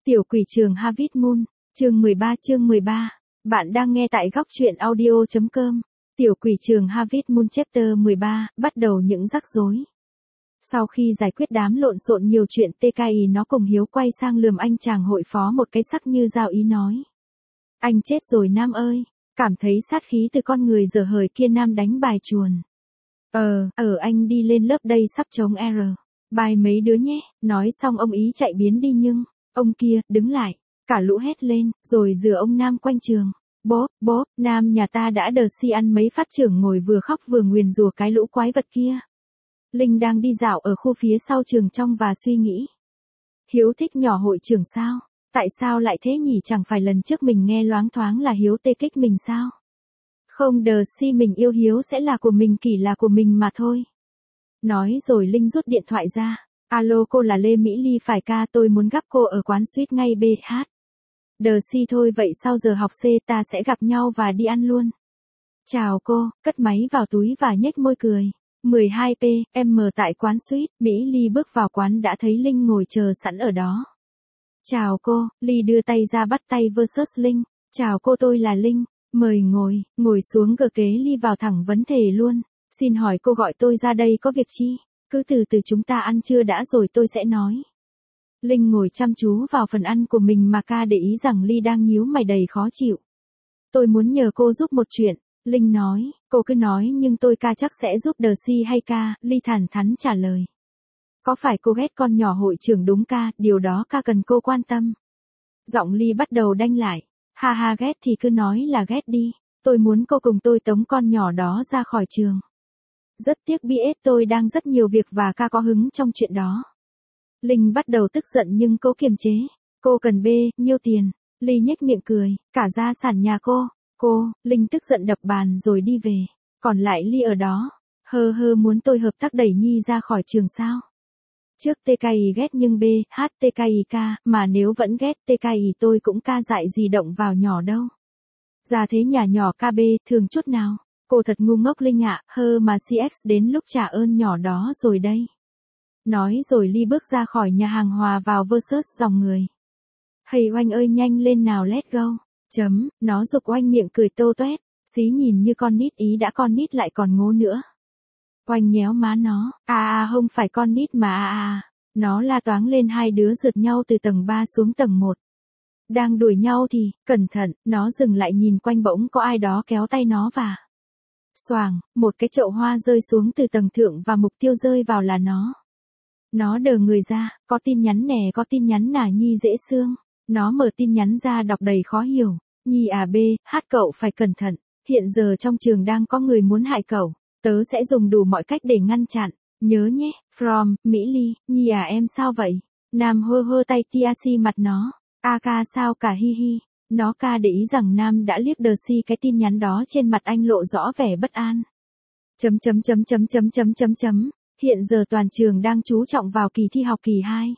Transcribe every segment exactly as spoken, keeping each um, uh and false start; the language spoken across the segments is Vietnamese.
Tiểu quỷ trường Harvest Moon, chương mười ba chương mười ba. Bạn đang nghe tại góc truyện audio chấm com. Tiểu quỷ trường Harvest Moon chapter mười ba, bắt đầu những rắc rối. Sau khi giải quyết đám lộn xộn nhiều chuyện, tê ca i nó cùng Hiếu quay sang lườm anh chàng hội phó một cái sắc như dao ý nói. Anh chết rồi Nam ơi, cảm thấy sát khí từ con người dở hời kia Nam đánh bài chuồn. Ờ, ở anh đi lên lớp đây sắp chống R. Bài mấy đứa nhé, nói xong ông ý chạy biến đi nhưng, ông kia, đứng lại, cả lũ hét lên, rồi dừa ông Nam quanh trường. Bố, bố, Nam nhà ta đã đờ si ăn mấy phát trưởng ngồi vừa khóc vừa nguyền rủa cái lũ quái vật kia. Linh đang đi dạo ở khu phía sau trường trong và suy nghĩ. Hiếu thích nhỏ hội trưởng sao? Tại sao lại thế nhỉ, chẳng phải lần trước mình nghe loáng thoáng là Hiếu tê kích mình sao? Không, đờ si mình yêu Hiếu sẽ là của mình, chỉ là của mình mà thôi. Nói rồi Linh rút điện thoại ra. Alo, cô là Lê Mỹ Ly phải ca, tôi muốn gặp cô ở quán suýt ngay bê hát. Đờ si thôi vậy sau giờ học C ta sẽ gặp nhau và đi ăn luôn. Chào cô, cất máy vào túi và nhếch môi cười. mười hai p m tại quán suýt, Mỹ Ly bước vào quán đã thấy Linh ngồi chờ sẵn ở đó. Chào cô, Ly đưa tay ra bắt tay versus Linh. Chào cô, tôi là Linh, mời ngồi, ngồi xuống gờ kế Ly vào thẳng vấn đề luôn. Xin hỏi cô gọi tôi ra đây có việc chi? Cứ từ từ chúng ta ăn trưa đã rồi tôi sẽ nói. Linh ngồi chăm chú vào phần ăn của mình mà ca để ý rằng Ly đang nhíu mày đầy khó chịu. Tôi muốn nhờ cô giúp một chuyện, Linh nói, cô cứ nói nhưng tôi ca chắc sẽ giúp đờ si hay ca, Ly thẳng thắn trả lời. Có phải cô ghét con nhỏ hội trưởng đúng ca, điều đó ca cần cô quan tâm. Giọng Ly bắt đầu đanh lại, ha ha ghét thì cứ nói là ghét đi, tôi muốn cô cùng tôi tống con nhỏ đó ra khỏi trường. Rất tiếc bê ét tôi đang rất nhiều việc và ca có hứng trong chuyện đó. Linh bắt đầu tức giận nhưng cô kiềm chế. Cô cần B, nhiêu tiền? Ly nhếch miệng cười, cả gia sản nhà cô. Cô, Linh tức giận đập bàn rồi đi về. Còn lại Ly ở đó. Hơ hơ muốn tôi hợp tác đẩy Nhi ra khỏi trường sao? Trước tê ca i ghét nhưng B, H tê ca i ca, mà nếu vẫn ghét tê ca i tôi cũng ca dại gì động vào nhỏ đâu. Ra thế nhà nhỏ ca B, thường chút nào. Cô thật ngu ngốc Linh ạ, hơ mà xê ích đến lúc trả ơn nhỏ đó rồi đây. Nói rồi Ly bước ra khỏi nhà hàng hòa vào versus dòng người. Hay oanh ơi nhanh lên nào let go. Chấm, nó giục oanh miệng cười tô toét, xí nhìn như con nít ý đã con nít lại còn ngố nữa. Oanh nhéo má nó, à à không phải con nít mà à à, nó la toáng lên hai đứa rượt nhau từ tầng ba xuống tầng một. Đang đuổi nhau thì, cẩn thận, nó dừng lại nhìn quanh bỗng có ai đó kéo tay nó và... Xoàng, một cái chậu hoa rơi xuống từ tầng thượng và mục tiêu rơi vào là nó. Nó đờ người ra, có tin nhắn nè, có tin nhắn nà Nhi dễ xương. Nó mở tin nhắn ra đọc đầy khó hiểu. Nhi à B, hát cậu phải cẩn thận. Hiện giờ trong trường đang có người muốn hại cậu. Tớ sẽ dùng đủ mọi cách để ngăn chặn. Nhớ nhé, from, Mỹ Ly, Nhi à em sao vậy? Nam hơ hơ tay tia si mặt nó. A ca sao cả hi hi. Nó ca để ý rằng Nam đã liếc đờ si cái tin nhắn đó trên mặt anh lộ rõ vẻ bất an. Chấm chấm chấm chấm chấm chấm chấm chấm. Hiện giờ toàn trường đang chú trọng vào kỳ thi học kỳ hai.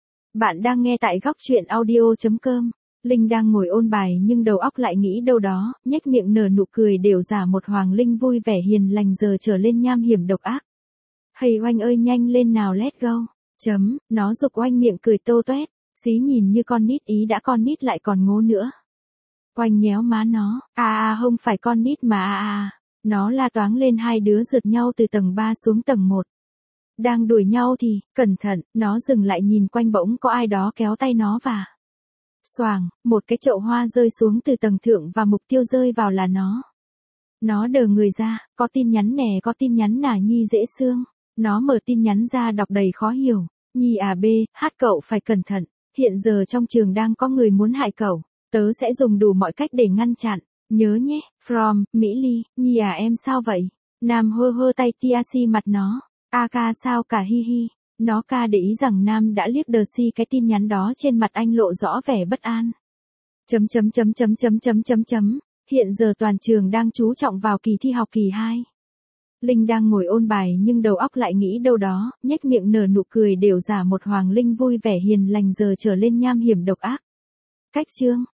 Bạn đang nghe tại góc truyện audio chấm com. Linh đang ngồi ôn bài nhưng đầu óc lại nghĩ đâu đó, nhếch miệng nở nụ cười đều giả một Hoàng Linh vui vẻ hiền lành giờ trở lên nham hiểm độc ác. Hay oanh ơi nhanh lên nào let go. Chấm, nó giục oanh miệng cười tô toét, xí nhìn như con nít ý đã con nít lại còn ngố nữa. Oanh nhéo má nó, à à không phải con nít mà à à, nó la toáng lên hai đứa rượt nhau từ tầng ba xuống tầng một. Đang đuổi nhau thì, cẩn thận, nó dừng lại nhìn quanh bỗng có ai đó kéo tay nó và... Xoàng, một cái chậu hoa rơi xuống từ tầng thượng và mục tiêu rơi vào là nó. Nó đờ người ra, có tin nhắn nè, có tin nhắn nà Nhi dễ xương. Nó mở tin nhắn ra đọc đầy khó hiểu. Nhi à B, hát cậu phải cẩn thận. Hiện giờ trong trường đang có người muốn hại cậu. Tớ sẽ dùng đủ mọi cách để ngăn chặn. Nhớ nhé, from, Mỹ Ly, Nhi à em sao vậy? Nam hơ hơ tay tia si mặt nó. A ca sao cả hi hi. Nó ca để ý rằng Nam đã liếc đờ si cái tin nhắn đó trên mặt anh lộ rõ vẻ bất an. Chấm chấm chấm chấm chấm chấm chấm chấm. Hiện giờ toàn trường đang chú trọng vào kỳ thi học kỳ hai. Linh đang ngồi ôn bài nhưng đầu óc lại nghĩ đâu đó, nhếch miệng nở nụ cười đều giả một Hoàng Linh vui vẻ hiền lành giờ trở lên nham hiểm độc ác. Cách chương